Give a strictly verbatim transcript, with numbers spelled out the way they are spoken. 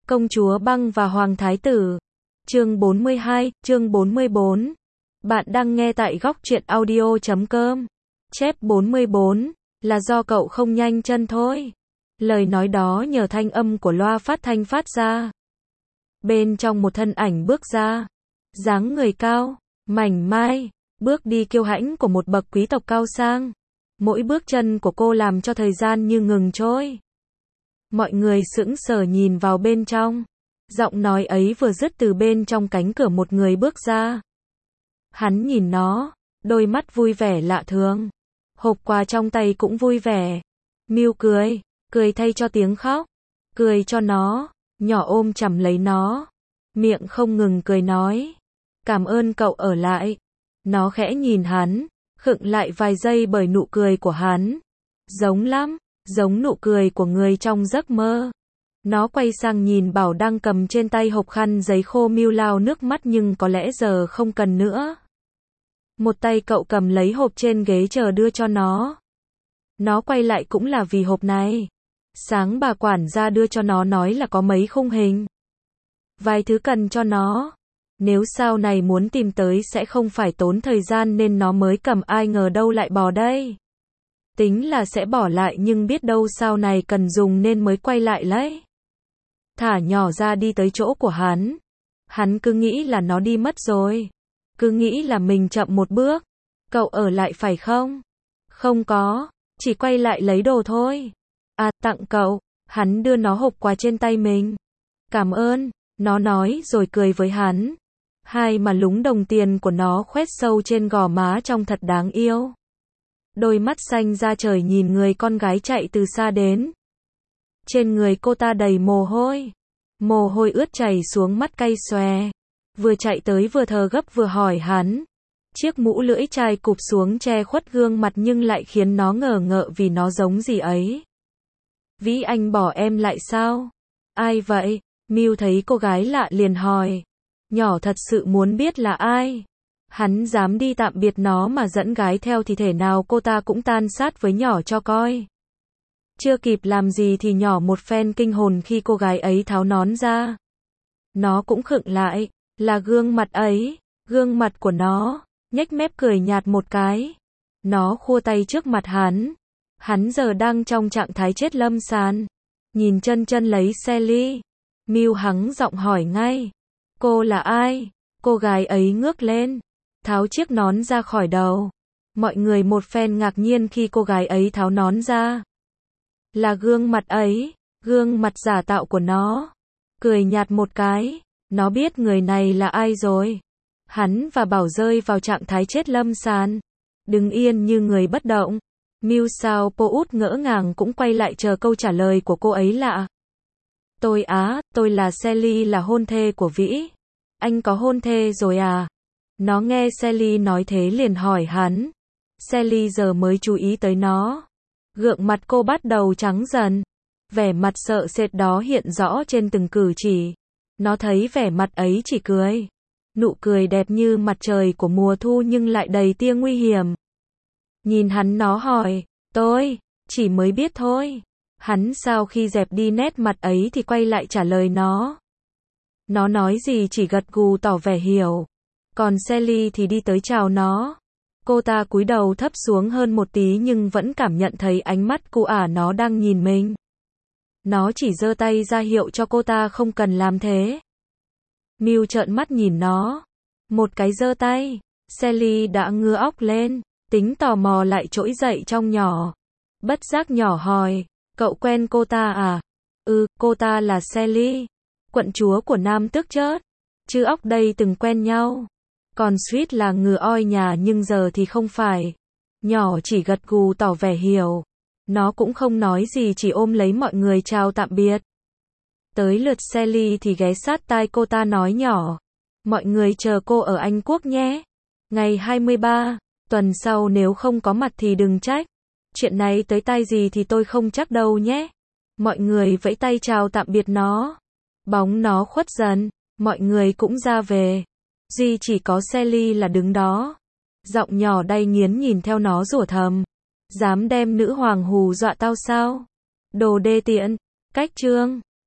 Công chúa Băng và Hoàng Thái Tử. Chương bốn mươi hai, chương bốn mươi bốn. Bạn đang nghe tại góc truyện audio chấm com. Chép bốn mươi bốn, là do cậu không nhanh chân thôi. Lời nói đó nhờ thanh âm của loa phát thanh phát ra. Bên trong một thân ảnh bước ra. Dáng người cao, mảnh mai, bước đi kiêu hãnh của một bậc quý tộc cao sang. Mỗi bước chân của cô làm cho thời gian như ngừng trôi. Mọi người sững sờ nhìn vào bên trong. Giọng nói ấy vừa dứt từ bên trong cánh cửa một người bước ra. Hắn nhìn nó, đôi mắt vui vẻ lạ thường. Hộp quà trong tay cũng vui vẻ. Miu cười, cười thay cho tiếng khóc. Cười cho nó, nhỏ ôm chầm lấy nó. Miệng không ngừng cười nói. Cảm ơn cậu ở lại. Nó khẽ nhìn hắn, khựng lại vài giây bởi nụ cười của hắn. Giống lắm, giống nụ cười của người trong giấc mơ. Nó quay sang nhìn Bảo đang cầm trên tay hộp khăn giấy khô. Miu lau nước mắt nhưng có lẽ giờ không cần nữa. Một tay cậu cầm lấy hộp trên ghế chờ đưa cho nó. Nó quay lại cũng là vì hộp này. Sáng bà quản gia đưa cho nó nói là có mấy khung hình. Vài thứ cần cho nó. Nếu sau này muốn tìm tới sẽ không phải tốn thời gian nên nó mới cầm, ai ngờ đâu lại bỏ đây. Tính là sẽ bỏ lại nhưng biết đâu sau này cần dùng nên mới quay lại lấy. Thả nhỏ ra đi tới chỗ của hắn. Hắn cứ nghĩ là nó đi mất rồi. Cứ nghĩ là mình chậm một bước. Cậu ở lại phải không? Không có, chỉ quay lại lấy đồ thôi. À, tặng cậu. Hắn đưa nó hộp quà trên tay mình. Cảm ơn, nó nói rồi cười với hắn. Hai mà lúng đồng tiền của nó khoét sâu trên gò má trông thật đáng yêu. Đôi mắt xanh da trời nhìn người con gái chạy từ xa đến. Trên người cô ta đầy mồ hôi. Mồ hôi ướt chảy xuống mắt cay xòe. Vừa chạy tới vừa thở gấp vừa hỏi hắn. Chiếc mũ lưỡi chai cụp xuống che khuất gương mặt nhưng lại khiến nó ngờ ngợ vì nó giống gì ấy. Vĩ anh bỏ em lại sao? Ai vậy? Miu thấy cô gái lạ liền hỏi. Nhỏ thật sự muốn biết là ai. Hắn dám đi tạm biệt nó mà dẫn gái theo thì thể nào cô ta cũng tan sát với nhỏ cho coi. Chưa kịp làm gì thì nhỏ một phen kinh hồn khi cô gái ấy tháo nón ra. Nó cũng khựng lại, là gương mặt ấy, gương mặt của nó, nhếch mép cười nhạt một cái. Nó khua tay trước mặt hắn. Hắn giờ đang trong trạng thái chết lâm sàn. Nhìn chân chân lấy Sally. Miu hắng giọng hỏi ngay. Cô là ai? Cô gái ấy ngước lên. Tháo chiếc nón ra khỏi đầu. Mọi người một phen ngạc nhiên khi cô gái ấy tháo nón ra. Là gương mặt ấy, gương mặt giả tạo của nó. Cười nhạt một cái, nó biết người này là ai rồi. Hắn và Bảo rơi vào trạng thái chết lâm sàn. Đứng yên như người bất động. Miu sao po út ngỡ ngàng cũng quay lại chờ câu trả lời của cô ấy lạ. Tôi á, tôi là Sally, là hôn thê của Vĩ. Anh có hôn thê rồi à? Nó nghe Sally nói thế liền hỏi hắn. Sally giờ mới chú ý tới nó. Gượng mặt cô bắt đầu trắng dần. Vẻ mặt sợ sệt đó hiện rõ trên từng cử chỉ. Nó thấy vẻ mặt ấy chỉ cười. Nụ cười đẹp như mặt trời của mùa thu nhưng lại đầy tia nguy hiểm. Nhìn hắn nó hỏi. Tôi, chỉ mới biết thôi. Hắn sau khi dẹp đi nét mặt ấy thì quay lại trả lời nó. Nó nói gì chỉ gật gù tỏ vẻ hiểu. Còn Sally thì đi tới chào nó. Cô ta cúi đầu thấp xuống hơn một tí nhưng vẫn cảm nhận thấy ánh mắt cu ả nó đang nhìn mình. Nó chỉ giơ tay ra hiệu cho cô ta không cần làm thế. Miu trợn mắt nhìn nó. Một cái giơ tay. Sally đã ngứa óc lên. Tính tò mò lại trỗi dậy trong nhỏ. Bất giác nhỏ hỏi. Cậu quen cô ta à? Ừ, cô ta là Sally. Quận chúa của Nam Tước Chớt. Chứ óc đây từng quen nhau. Còn Sweet là ngựa oi nhà nhưng giờ thì không phải. Nhỏ chỉ gật gù tỏ vẻ hiểu. Nó cũng không nói gì chỉ ôm lấy mọi người chào tạm biệt. Tới lượt Sally thì ghé sát tai cô ta nói nhỏ. Mọi người chờ cô ở Anh Quốc nhé. Ngày hai mươi ba, tuần sau nếu không có mặt thì đừng trách. Chuyện này tới tai gì thì tôi không chắc đâu nhé. Mọi người vẫy tay chào tạm biệt nó. Bóng nó khuất dần, mọi người cũng ra về. Duy chỉ có Sally là đứng đó. Giọng nhỏ đay nghiến nhìn theo nó rủa thầm. Dám đem nữ hoàng hù dọa tao sao? Đồ đê tiện. Cách chương.